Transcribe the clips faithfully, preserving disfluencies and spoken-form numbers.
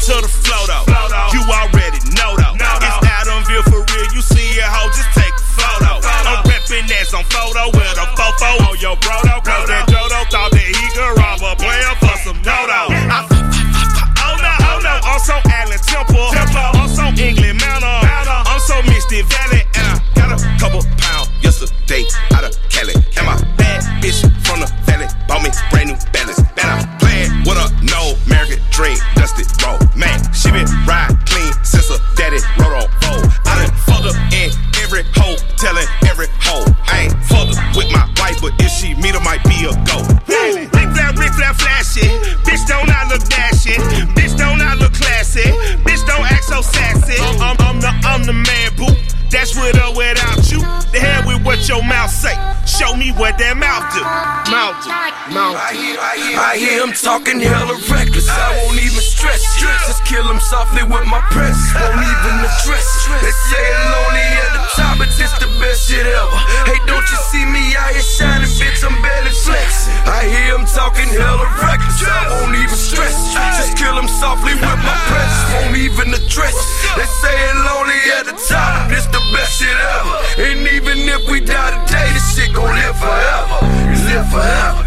to the flow though. You already know though. It's Adamville for real. You see it, ho, just take a photo. I'm reppin' as on photo with a fofo on your brodo. Cause that Jodo thought that he could rob a player for some dodo. I oh no, oh no, I'm so Allen Temple. I'm so England Mountain. I'm so Misty Valley. And I got a couple pounds yesterday out of Cali. And my bad bitch from the valley bought me brand new balance. And I'm playing with a no American dream, dusty road. Man, she been ride clean since her daddy rode on fold. I done fucked up in every hoe, telling every hoe. I ain't fucked up with my wife, but if she meet her, might be a go. Rick flat, Rick flat, flashy. Bitch don't I look dashing. Bitch don't I look classy. Bitch don't act so sassy. I'm, I'm the, I'm the man, boo. That's with or without you. The hell with what your mouth say. Show me what that mouth do. Mouth do. Mouth do. I hear, I hear, I hear him talking hella reckless. I won't even stress it. Just kill him softly with my press. Won't even address it. They say it lonely at the top, but this the best shit ever. Hey, don't you see me out here shining, bitch? I'm barely flexing. I hear him talking hella reckless. I won't even stress it. Just kill him softly with my press. Won't even address it. They say it lonely at the top. This the best shit ever. And even if we die today, this shit gon' live forever. Live forever.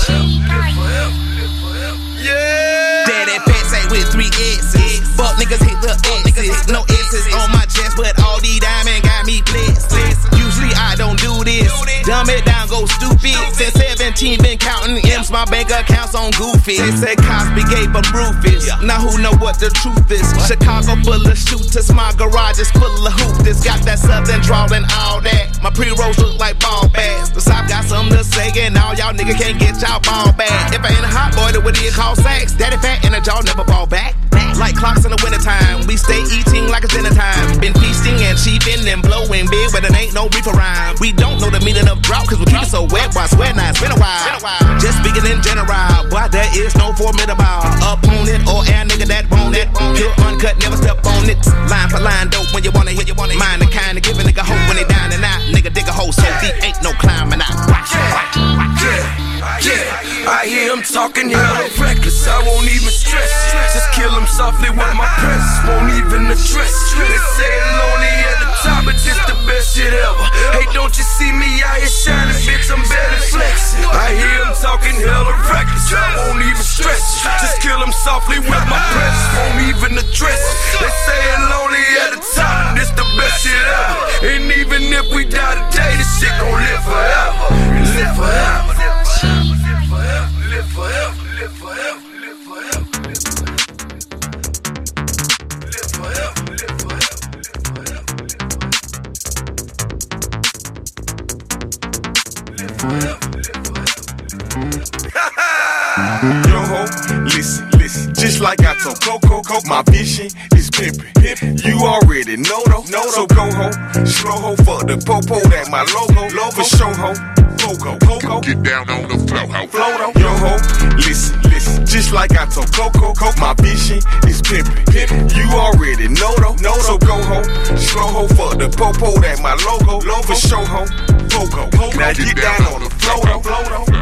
Yeah. Daddy pet say with three S's. Fuck niggas hit the X's. No S's on my chest, but all these diamonds got me blessed. Usually I don't do this. Dumb it down, go stupid. Since seventeen been counting M's, my bank accounts on Goofy. They said Cosby gave them Rufus. Now who know what the truth is? Chicago full of shooters, my garage is full of hoopers. Got that southern drawl and all that. My pre-rolls look like ball bags. The South got something to say and all y'all niggas can't get y'all ball back. If I ain't a hot boy, then what do you call sex? Daddy fat and a jaw never ball back. Like clocks in the wintertime, we stay eating like it's dinner time. Been feasting and cheaping and blowing big, but it ain't no reefer rhyme. We don't know the meaning of drought, cause we keep it so wet, boy, I swear now it's been a while. Just speaking in general, boy, there is no formidable opponent or air nigga that want it. Pure uncut, never step on it. Line for line, dope when you wanna hit, you wanna mind the kind of give a nigga hope when they down and out. Nigga dig a hole so deep, ain't no climbing out. Yeah, yeah, I hear him talking hella reckless. I won't even stress it. Just kill him softly with my press. Won't even address it. They say it lonely at the top, but this the best shit ever. Hey, don't you see me out here shining, bitch? I'm barely flexing. I hear him talking hella reckless. I won't even stress it. Just kill him softly with my press. Won't even address it. They say it lonely at the top, this the best shit ever. And even if we die today, this shit gon' live forever. Live forever. Live forever, live forever, live forever, live forever, live forever, Yo ho, listen, listen. Just like I told Coco, Coco, my vision is pimpin'. Pimpin'. You already know though, know so go ho, slow ho, fuck the popo, that my logo, logo, show ho. Coco, Coco, get down on the flow, ho. Flow, yo ho, listen, listen. Just like I told Coco, Coco, my vision is pimpin'. Pimpin'. You already know though, know so go ho, slow ho, fuck the popo, that my logo, logo, show ho. Coco, Coco, now get down on the flow, flow,